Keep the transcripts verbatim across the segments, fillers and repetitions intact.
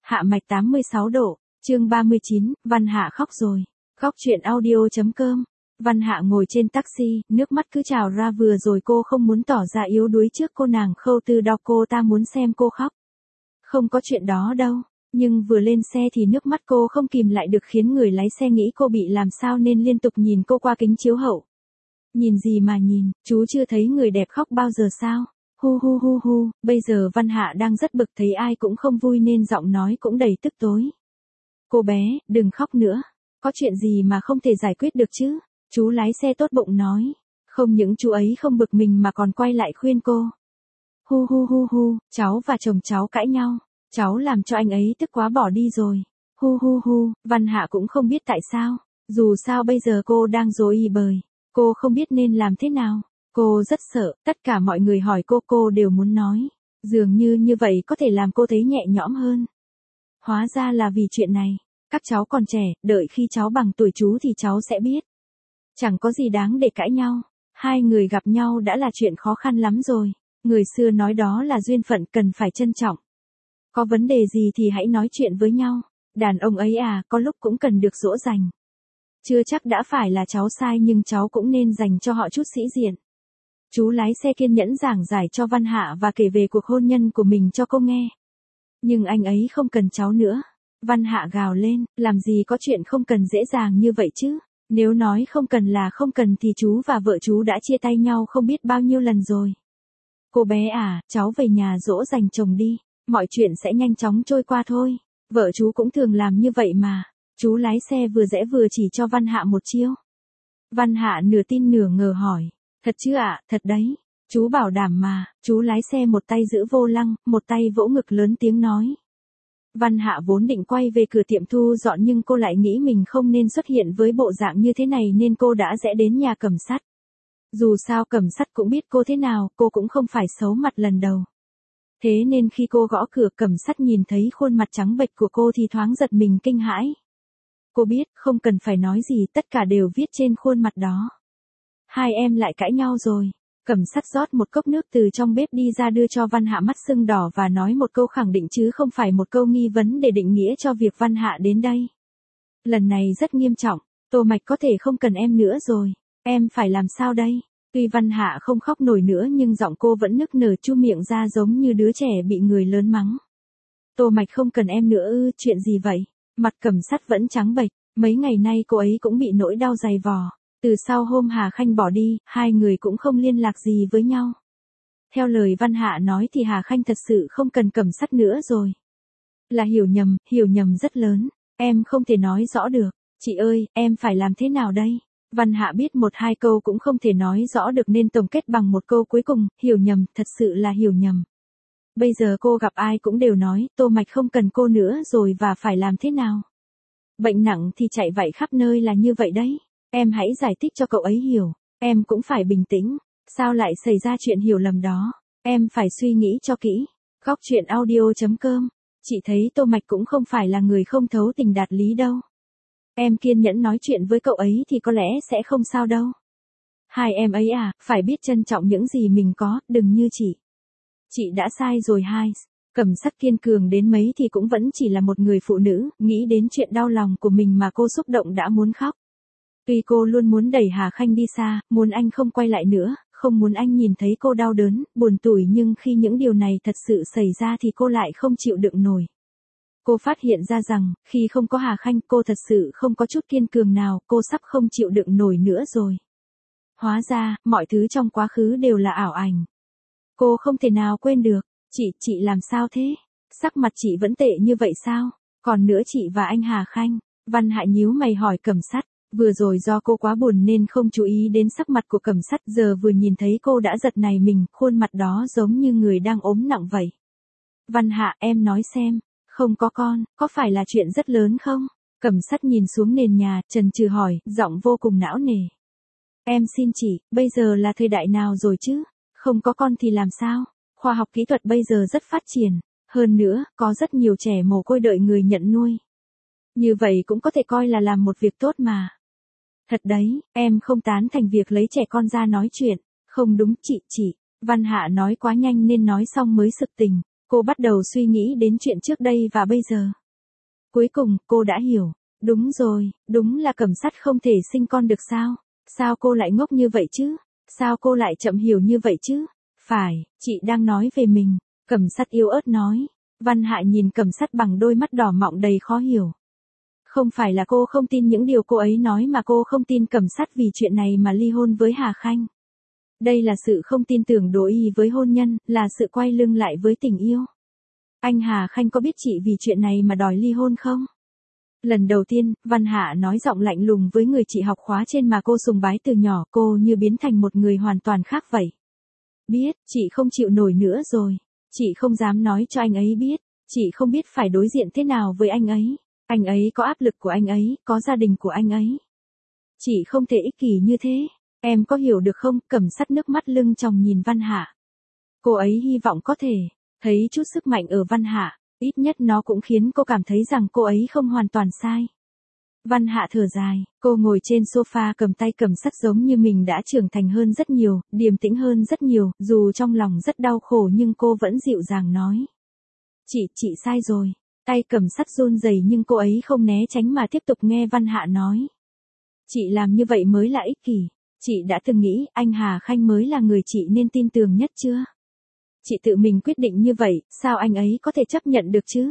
Hạ mạch tám mươi sáu độ, chương ba mươi chín, Văn Hạ khóc rồi. Khóc chuyện audio.com. Văn Hạ ngồi trên taxi, nước mắt cứ trào ra, vừa rồi cô không muốn tỏ ra yếu đuối trước cô nàng Khâu Tư Đao, cô ta muốn xem cô khóc. Không có chuyện đó đâu, nhưng vừa lên xe thì nước mắt cô không kìm lại được, khiến người lái xe nghĩ cô bị làm sao nên liên tục nhìn cô qua kính chiếu hậu. Nhìn gì mà nhìn, chú chưa thấy người đẹp khóc bao giờ sao? Hu hu hu hu, bây giờ Văn Hạ đang rất bực, thấy ai cũng không vui nên giọng nói cũng đầy tức tối. Cô bé, đừng khóc nữa. Có chuyện gì mà không thể giải quyết được chứ? Chú lái xe tốt bụng nói. Không những chú ấy không bực mình mà còn quay lại khuyên cô. Hu hu hu hu, cháu và chồng cháu cãi nhau. Cháu làm cho anh ấy tức quá bỏ đi rồi. Hu hu hu, Văn Hạ cũng không biết tại sao. Dù sao bây giờ cô đang rối bời. Cô không biết nên làm thế nào. Cô rất sợ, tất cả mọi người hỏi cô cô đều muốn nói. Dường như như vậy có thể làm cô thấy nhẹ nhõm hơn. Hóa ra là vì chuyện này. Các cháu còn trẻ, đợi khi cháu bằng tuổi chú thì cháu sẽ biết. Chẳng có gì đáng để cãi nhau. Hai người gặp nhau đã là chuyện khó khăn lắm rồi. Người xưa nói đó là duyên phận, cần phải trân trọng. Có vấn đề gì thì hãy nói chuyện với nhau. Đàn ông ấy à, có lúc cũng cần được dỗ dành. Chưa chắc đã phải là cháu sai, nhưng cháu cũng nên dành cho họ chút sĩ diện. Chú lái xe kiên nhẫn giảng giải cho Văn Hạ và kể về cuộc hôn nhân của mình cho cô nghe. Nhưng anh ấy không cần cháu nữa. Văn Hạ gào lên, làm gì có chuyện không cần dễ dàng như vậy chứ. Nếu nói không cần là không cần thì chú và vợ chú đã chia tay nhau không biết bao nhiêu lần rồi. Cô bé à, cháu về nhà dỗ dành chồng đi. Mọi chuyện sẽ nhanh chóng trôi qua thôi. Vợ chú cũng thường làm như vậy mà. Chú lái xe vừa rẽ vừa chỉ cho Văn Hạ một chiêu. Văn Hạ nửa tin nửa ngờ hỏi. Thật chứ ạ, thật đấy. Chú bảo đảm mà. Chú lái xe một tay giữ vô lăng, một tay vỗ ngực lớn tiếng nói. Văn Hạ vốn định quay về cửa tiệm thu dọn, nhưng cô lại nghĩ mình không nên xuất hiện với bộ dạng như thế này nên cô đã rẽ đến nhà Cẩm Sắt. Dù sao Cẩm Sắt cũng biết cô thế nào, cô cũng không phải xấu mặt lần đầu. Thế nên khi cô gõ cửa, Cẩm Sắt nhìn thấy khuôn mặt trắng bệch của cô thì thoáng giật mình kinh hãi. Cô biết, không cần phải nói gì, tất cả đều viết trên khuôn mặt đó. Hai em lại cãi nhau rồi. Cẩm Sắt rót một cốc nước từ trong bếp đi ra đưa cho Văn Hạ, mắt sưng đỏ và nói một câu khẳng định chứ không phải một câu nghi vấn để định nghĩa cho việc Văn Hạ đến đây. Lần này rất nghiêm trọng, Tô Mạch có thể không cần em nữa rồi. Em phải làm sao đây? Tuy Văn Hạ không khóc nổi nữa nhưng giọng cô vẫn nức nở, chu miệng ra giống như đứa trẻ bị người lớn mắng. Tô Mạch không cần em nữa ư? Chuyện gì vậy? Mặt Cẩm Sắt vẫn trắng bệch, mấy ngày nay cô ấy cũng bị nỗi đau dày vò. Từ sau hôm Hà Khanh bỏ đi, hai người cũng không liên lạc gì với nhau. Theo lời Văn Hạ nói thì Hà Khanh thật sự không cần Cẩm Sắt nữa rồi. Là hiểu nhầm, hiểu nhầm rất lớn. Em không thể nói rõ được. Chị ơi, em phải làm thế nào đây? Văn Hạ biết một hai câu cũng không thể nói rõ được nên tổng kết bằng một câu cuối cùng, hiểu nhầm, thật sự là hiểu nhầm. Bây giờ cô gặp ai cũng đều nói, Tô Mạch không cần cô nữa rồi và phải làm thế nào? Bệnh nặng thì chạy vạy khắp nơi là như vậy đấy. Em hãy giải thích cho cậu ấy hiểu. Em cũng phải bình tĩnh. Sao lại xảy ra chuyện hiểu lầm đó? Em phải suy nghĩ cho kỹ. Góc chuyện audio.com. Chị thấy Tô Mạch cũng không phải là người không thấu tình đạt lý đâu. Em kiên nhẫn nói chuyện với cậu ấy thì có lẽ sẽ không sao đâu. Hai em ấy à, phải biết trân trọng những gì mình có, đừng như chị. Chị đã sai rồi hai. Cẩm Sắt kiên cường đến mấy thì cũng vẫn chỉ là một người phụ nữ, nghĩ đến chuyện đau lòng của mình mà cô xúc động đã muốn khóc. Tuy cô luôn muốn đẩy Hà Khanh đi xa, muốn anh không quay lại nữa, không muốn anh nhìn thấy cô đau đớn, buồn tủi, nhưng khi những điều này thật sự xảy ra thì cô lại không chịu đựng nổi. Cô phát hiện ra rằng, khi không có Hà Khanh cô thật sự không có chút kiên cường nào, cô sắp không chịu đựng nổi nữa rồi. Hóa ra, mọi thứ trong quá khứ đều là ảo ảnh. Cô không thể nào quên được. Chị, chị làm sao thế? Sắc mặt chị vẫn tệ như vậy sao? Còn nữa chị và anh Hà Khanh. Văn Hạ nhíu mày hỏi Cẩm Sắt. Vừa rồi do cô quá buồn nên không chú ý đến sắc mặt của Cẩm Sắt, giờ vừa nhìn thấy cô đã giật nảy mình, khuôn mặt đó giống như người đang ốm nặng vậy. Văn Hạ, em nói xem, không có con, có phải là chuyện rất lớn không? Cẩm Sắt nhìn xuống nền nhà, chần chừ hỏi, giọng vô cùng não nề. Em xin chị, bây giờ là thời đại nào rồi chứ? Không có con thì làm sao? Khoa học kỹ thuật bây giờ rất phát triển. Hơn nữa, có rất nhiều trẻ mồ côi đợi người nhận nuôi. Như vậy cũng có thể coi là làm một việc tốt mà. Thật đấy, em không tán thành việc lấy trẻ con ra nói chuyện. Không đúng chị, chị. Văn Hạ nói quá nhanh nên nói xong mới sực tỉnh. Cô bắt đầu suy nghĩ đến chuyện trước đây và bây giờ. Cuối cùng, cô đã hiểu. Đúng rồi, đúng là Cẩm Sắt không thể sinh con được sao? Sao cô lại ngốc như vậy chứ? Sao cô lại chậm hiểu như vậy chứ? Phải, chị đang nói về mình. Cẩm Sắt yếu ớt nói. Văn Hạ nhìn Cẩm Sắt bằng đôi mắt đỏ mọng đầy khó hiểu. Không phải là cô không tin những điều cô ấy nói mà cô không tin Cẩm Sắt vì chuyện này mà ly hôn với Hà Khanh. Đây là sự không tin tưởng đối ý với hôn nhân, là sự quay lưng lại với tình yêu. Anh Hà Khanh có biết chị vì chuyện này mà đòi ly hôn không? Lần đầu tiên, Văn Hạ nói giọng lạnh lùng với người chị học khóa trên mà cô sùng bái từ nhỏ, cô như biến thành một người hoàn toàn khác vậy. Biết, chị không chịu nổi nữa rồi. Chị không dám nói cho anh ấy biết. Chị không biết phải đối diện thế nào với anh ấy. Anh ấy có áp lực của anh ấy, có gia đình của anh ấy. Chị không thể ích kỷ như thế. Em có hiểu được không? Cẩm Sắt nước mắt lưng tròng nhìn Văn Hạ. Cô ấy hy vọng có thể thấy chút sức mạnh ở Văn Hạ. Ít nhất nó cũng khiến cô cảm thấy rằng cô ấy không hoàn toàn sai. Văn Hạ thở dài, cô ngồi trên sofa cầm tay Cẩm Sắt giống như mình đã trưởng thành hơn rất nhiều, điềm tĩnh hơn rất nhiều, dù trong lòng rất đau khổ nhưng cô vẫn dịu dàng nói. Chị, chị sai rồi. Tay Cẩm Sắt run rẩy nhưng cô ấy không né tránh mà tiếp tục nghe Văn Hạ nói. Chị làm như vậy mới là ích kỷ. Chị đã từng nghĩ anh Hà Khanh mới là người chị nên tin tưởng nhất chưa? Chị tự mình quyết định như vậy, sao anh ấy có thể chấp nhận được chứ?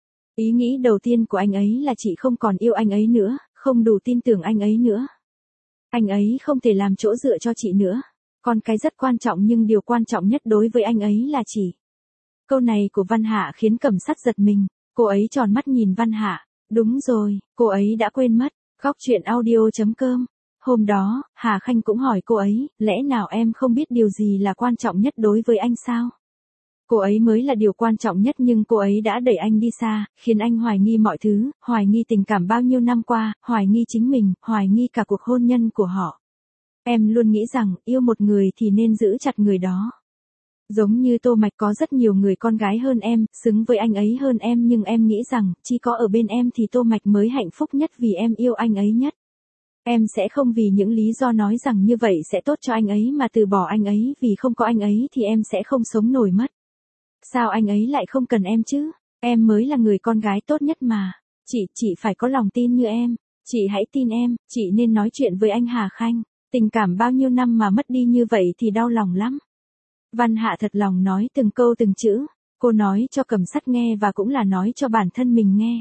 Ý nghĩ đầu tiên của anh ấy là chị không còn yêu anh ấy nữa, không đủ tin tưởng anh ấy nữa. Anh ấy không thể làm chỗ dựa cho chị nữa. Còn cái rất quan trọng nhưng điều quan trọng nhất đối với anh ấy là chị. Câu này của Văn Hạ khiến Cẩm Sắt giật mình. Cô ấy tròn mắt nhìn Văn Hạ. Đúng rồi, cô ấy đã quên mất. Góc truyện audio chấm com. Hôm đó, Hà Khanh cũng hỏi cô ấy, lẽ nào em không biết điều gì là quan trọng nhất đối với anh sao? Cô ấy mới là điều quan trọng nhất nhưng cô ấy đã đẩy anh đi xa, khiến anh hoài nghi mọi thứ, hoài nghi tình cảm bao nhiêu năm qua, hoài nghi chính mình, hoài nghi cả cuộc hôn nhân của họ. Em luôn nghĩ rằng, yêu một người thì nên giữ chặt người đó. Giống như Tô Mạch có rất nhiều người con gái hơn em, xứng với anh ấy hơn em nhưng em nghĩ rằng, chỉ có ở bên em thì Tô Mạch mới hạnh phúc nhất vì em yêu anh ấy nhất. Em sẽ không vì những lý do nói rằng như vậy sẽ tốt cho anh ấy mà từ bỏ anh ấy vì không có anh ấy thì em sẽ không sống nổi mất. Sao anh ấy lại không cần em chứ? Em mới là người con gái tốt nhất mà. Chị, chị phải có lòng tin như em. Chị hãy tin em, chị nên nói chuyện với anh Hà Khanh. Tình cảm bao nhiêu năm mà mất đi như vậy thì đau lòng lắm. Văn Hạ thật lòng nói từng câu từng chữ. Cô nói cho Cẩm Sắt nghe và cũng là nói cho bản thân mình nghe.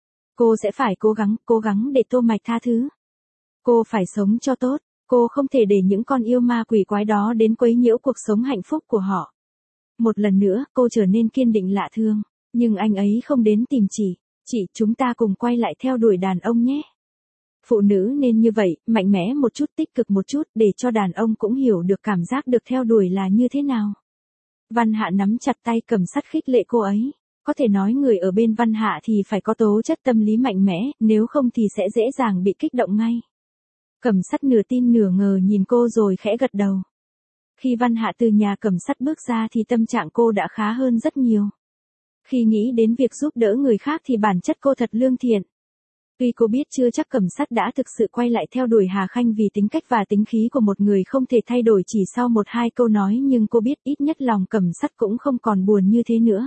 Cô sẽ phải cố gắng, cố gắng để Tô Mạch tha thứ. Cô phải sống cho tốt. Cô không thể để những con yêu ma quỷ quái đó đến quấy nhiễu cuộc sống hạnh phúc của họ. Một lần nữa, cô trở nên kiên định lạ thường. Nhưng anh ấy không đến tìm chị. Chị, chúng ta cùng quay lại theo đuổi đàn ông nhé. Phụ nữ nên như vậy, mạnh mẽ một chút, tích cực một chút, để cho đàn ông cũng hiểu được cảm giác được theo đuổi là như thế nào. Văn Hạ nắm chặt tay Cẩm Sắt khích lệ cô ấy. Có thể nói người ở bên Văn Hạ thì phải có tố chất tâm lý mạnh mẽ, nếu không thì sẽ dễ dàng bị kích động ngay. Cẩm Sắt nửa tin nửa ngờ nhìn cô rồi khẽ gật đầu. Khi Văn Hạ từ nhà Cẩm Sắt bước ra thì tâm trạng cô đã khá hơn rất nhiều. Khi nghĩ đến việc giúp đỡ người khác thì bản chất cô thật lương thiện. Tuy cô biết chưa chắc Cẩm Sắt đã thực sự quay lại theo đuổi Hà Khanh vì tính cách và tính khí của một người không thể thay đổi chỉ sau một hai câu nói nhưng cô biết ít nhất lòng Cẩm Sắt cũng không còn buồn như thế nữa.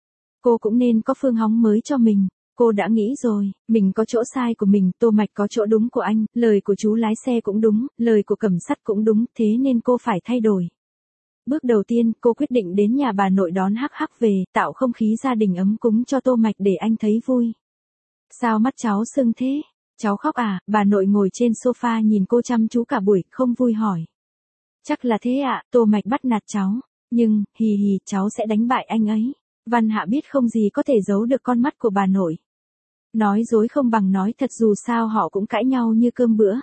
Cô cũng nên có phương hướng mới cho mình. Cô đã nghĩ rồi, mình có chỗ sai của mình, Tô Mạch có chỗ đúng của anh, lời của chú lái xe cũng đúng, lời của Cẩm Sắt cũng đúng, thế nên cô phải thay đổi. Bước đầu tiên, cô quyết định đến nhà bà nội đón Hắc Hắc về, tạo không khí gia đình ấm cúng cho Tô Mạch để anh thấy vui. Sao mắt cháu sưng thế? Cháu khóc à? Bà nội ngồi trên sofa nhìn cô chăm chú cả buổi, không vui hỏi. Chắc là thế ạ, à, Tô Mạch bắt nạt cháu. Nhưng, hì hì, cháu sẽ đánh bại anh ấy. Văn Hạ biết không gì có thể giấu được con mắt của bà nội. Nói dối không bằng nói thật dù sao họ cũng cãi nhau như cơm bữa.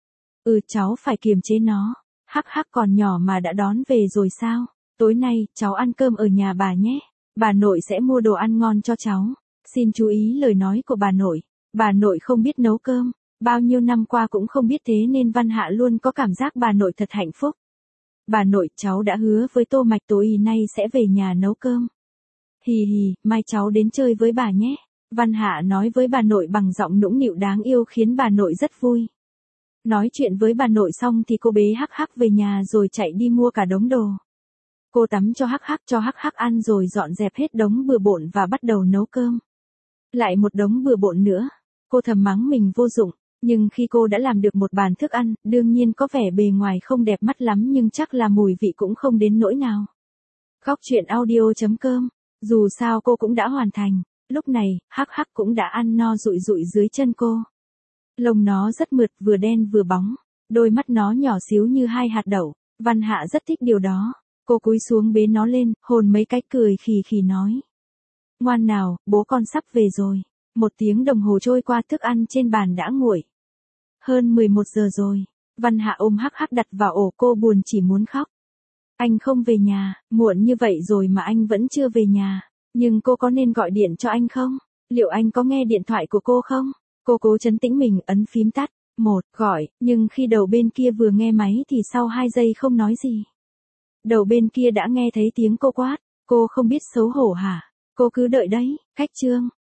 Ừ cháu phải kiềm chế nó. Hắc Hắc còn nhỏ mà đã đón về rồi sao? Tối nay, cháu ăn cơm ở nhà bà nhé. Bà nội sẽ mua đồ ăn ngon cho cháu. Xin chú ý lời nói của bà nội. Bà nội không biết nấu cơm. Bao nhiêu năm qua cũng không biết thế nên Văn Hạ luôn có cảm giác bà nội thật hạnh phúc. Bà nội, cháu đã hứa với Tô Mạch tối nay sẽ về nhà nấu cơm. Hì hì, mai cháu đến chơi với bà nhé. Văn Hạ nói với bà nội bằng giọng nũng nịu đáng yêu khiến bà nội rất vui. Nói chuyện với bà nội xong thì cô bế Hắc Hắc về nhà rồi chạy đi mua cả đống đồ. Cô tắm cho hắc hắc cho hắc hắc ăn rồi dọn dẹp hết đống bừa bộn và bắt đầu nấu cơm. Lại một đống bừa bộn nữa. Cô thầm mắng mình vô dụng, nhưng khi cô đã làm được một bàn thức ăn, đương nhiên có vẻ bề ngoài không đẹp mắt lắm nhưng chắc là mùi vị cũng không đến nỗi nào. Góc truyện audio chấm com. Dù sao cô cũng đã hoàn thành. Lúc này, hắc hắc cũng đã ăn no rụi rụi dưới chân cô. Lông nó rất mượt, vừa đen vừa bóng. Đôi mắt nó nhỏ xíu như hai hạt đậu. Văn Hạ rất thích điều đó. Cô cúi xuống bế nó lên, hôn mấy cái cười khì khì nói. Ngoan nào, bố con sắp về rồi. Một tiếng đồng hồ trôi qua, thức ăn trên bàn đã nguội. Hơn mười một giờ rồi. Văn Hạ ôm hắc hắc đặt vào ổ, cô buồn chỉ muốn khóc. Anh không về nhà, muộn như vậy rồi mà anh vẫn chưa về nhà. Nhưng cô có nên gọi điện cho anh không? Liệu anh có nghe điện thoại của cô không? Cô cố trấn tĩnh mình, ấn phím tắt. Một, gọi, nhưng khi đầu bên kia vừa nghe máy thì sau hai giây không nói gì. Đầu bên kia đã nghe thấy tiếng cô quát. Cô không biết xấu hổ hả? Cô cứ đợi đấy, khách trương.